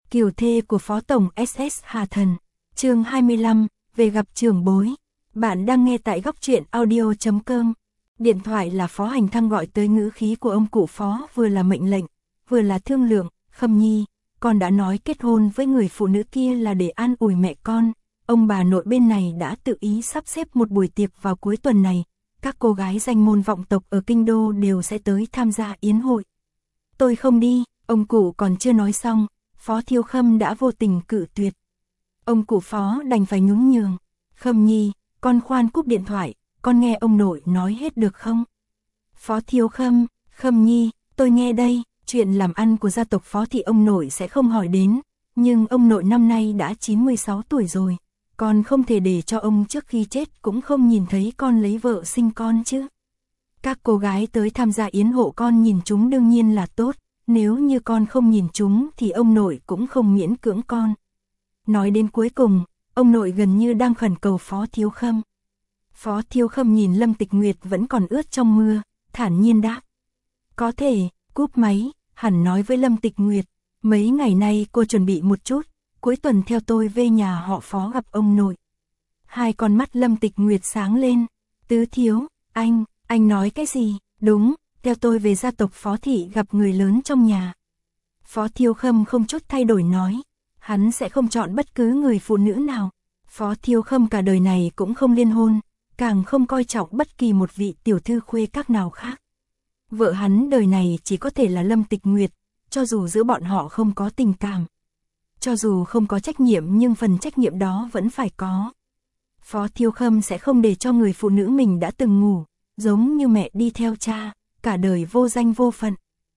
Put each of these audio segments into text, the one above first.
Kiều thê của Phó Tổng SS Hà Thần. Chương 25, về gặp trưởng bối. Bạn đang nghe tại góc truyện audio.com. Điện thoại là Phó Hành Thăng gọi tới, ngữ khí của ông cụ Phó vừa là mệnh lệnh, vừa là thương lượng. Khâm Nhi, con đã nói kết hôn với người phụ nữ kia là để an ủi mẹ con. Ông bà nội bên này đã tự ý sắp xếp một buổi tiệc vào cuối tuần này. Các cô gái danh môn vọng tộc ở Kinh Đô đều sẽ tới tham gia yến hội. Tôi không đi, ông cụ còn chưa nói xong, Phó Thiêu Khâm đã vô tình cự tuyệt. Ông cụ Phó đành phải nhún nhường. Khâm Nhi, con khoan cúp điện thoại, con nghe ông nội nói hết được không? Phó Thiêu Khâm, Khâm Nhi, tôi nghe đây, chuyện làm ăn của gia tộc Phó thì ông nội sẽ không hỏi đến, nhưng ông nội năm nay đã 96 tuổi rồi, con không thể để cho ông trước khi chết cũng không nhìn thấy con lấy vợ sinh con chứ. Các cô gái tới tham gia yến hội con nhìn chúng đương nhiên là tốt, nếu như con không nhìn chúng thì ông nội cũng không miễn cưỡng con. Nói đến cuối cùng, ông nội gần như đang khẩn cầu Phó Thiêu Khâm. Phó Thiêu Khâm nhìn Lâm Tịch Nguyệt vẫn còn ướt trong mưa, thản nhiên đáp. Có thể, cúp máy, hẳn nói với Lâm Tịch Nguyệt, mấy ngày nay cô chuẩn bị một chút, cuối tuần theo tôi về nhà họ Phó gặp ông nội. Hai con mắt Lâm Tịch Nguyệt sáng lên. Tứ thiếu, anh nói cái gì? Đúng, theo tôi về gia tộc Phó thị gặp người lớn trong nhà. Phó Thiêu Khâm không chút thay đổi nói, hắn sẽ không chọn bất cứ người phụ nữ nào. Phó Thiêu Khâm cả đời này cũng không liên hôn, càng không coi trọng bất kỳ một vị tiểu thư khuê các nào khác. Vợ hắn đời này chỉ có thể là Lâm Tịch Nguyệt, cho dù giữa bọn họ không có tình cảm. Cho dù không có trách nhiệm nhưng phần trách nhiệm đó vẫn phải có. Phó Thiêu Khâm sẽ không để cho người phụ nữ mình đã từng ngủ, giống như mẹ đi theo cha, cả đời vô danh vô phận.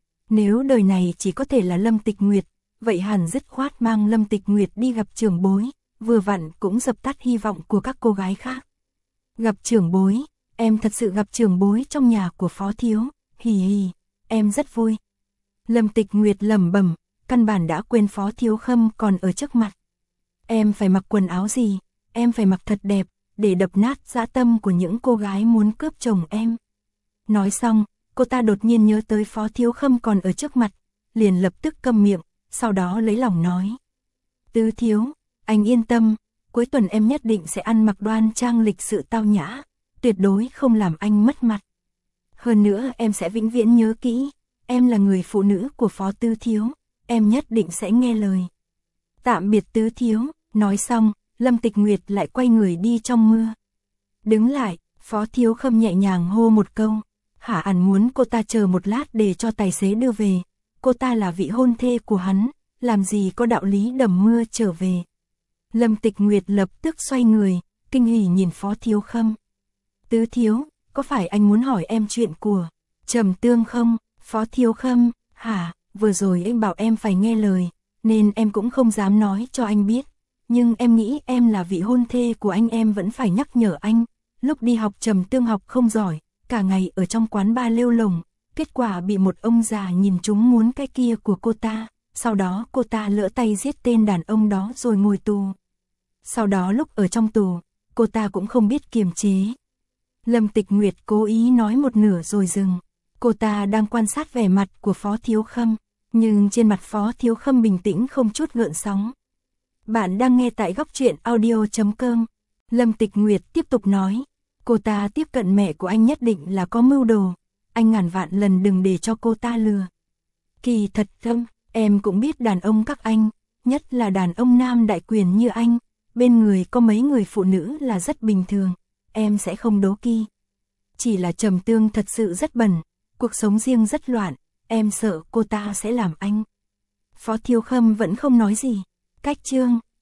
Nếu đời này chỉ có thể là Lâm Tịch Nguyệt, vậy hẳn dứt khoát mang Lâm Tịch Nguyệt đi gặp trưởng bối, vừa vặn cũng dập tắt hy vọng của các cô gái khác. Gặp trưởng bối, em thật sự gặp trưởng bối trong nhà của Phó Thiếu, hì hì, em rất vui. Lâm Tịch Nguyệt lẩm bẩm, căn bản đã quên Phó Thiêu Khâm còn ở trước mặt. Em phải mặc quần áo gì, em phải mặc thật đẹp, để đập nát dã tâm của những cô gái muốn cướp chồng em. Nói xong, cô ta đột nhiên nhớ tới Phó Thiêu Khâm còn ở trước mặt, liền lập tức câm miệng, sau đó lấy lòng nói. Tứ thiếu, anh yên tâm, cuối tuần em nhất định sẽ ăn mặc đoan trang lịch sự tao nhã, tuyệt đối không làm anh mất mặt. Hơn nữa em sẽ vĩnh viễn nhớ kỹ, em là người phụ nữ của Phó Tứ thiếu, em nhất định sẽ nghe lời. Tạm biệt Tứ thiếu, nói xong, Lâm Tịch Nguyệt lại quay người đi trong mưa. Đứng lại, Phó Thiêu Khâm nhẹ nhàng hô một câu, hả ẩn muốn cô ta chờ một lát để cho tài xế đưa về. Cô ta là vị hôn thê của hắn, làm gì có đạo lý đầm mưa trở về. Lâm Tịch Nguyệt lập tức xoay người, kinh hỉ nhìn Phó Thiêu Khâm. Tứ thiếu, có phải anh muốn hỏi em chuyện của Trầm Tương không? Phó Thiêu Khâm, hả, vừa rồi anh bảo em phải nghe lời, nên em cũng không dám nói cho anh biết. Nhưng em nghĩ em là vị hôn thê của anh, em vẫn phải nhắc nhở anh. Lúc đi học Trầm Tương học không giỏi, cả ngày ở trong quán bar lêu lồng, kết quả bị một ông già nhìn trúng muốn cái kia của cô ta, sau đó cô ta lỡ tay giết tên đàn ông đó rồi ngồi tù. Sau đó lúc ở trong tù, cô ta cũng không biết kiềm chế. Lâm Tịch Nguyệt cố ý nói một nửa rồi dừng. Cô ta đang quan sát vẻ mặt của Phó Thiêu Khâm, nhưng trên mặt Phó Thiêu Khâm bình tĩnh không chút gợn sóng. Bạn đang nghe tại góc truyện audio.com. Lâm Tịch Nguyệt tiếp tục nói, cô ta tiếp cận mẹ của anh nhất định là có mưu đồ, anh ngàn vạn lần đừng để cho cô ta lừa. Kỳ thật thâm, em cũng biết đàn ông các anh, nhất là đàn ông nam đại quyền như anh, bên người có mấy người phụ nữ là rất bình thường, em sẽ không đố kỵ. Chỉ là Trầm Tương thật sự rất bẩn, cuộc sống riêng rất loạn, em sợ cô ta sẽ làm anh. Phó Thiêu Khâm vẫn không nói gì. Cách chương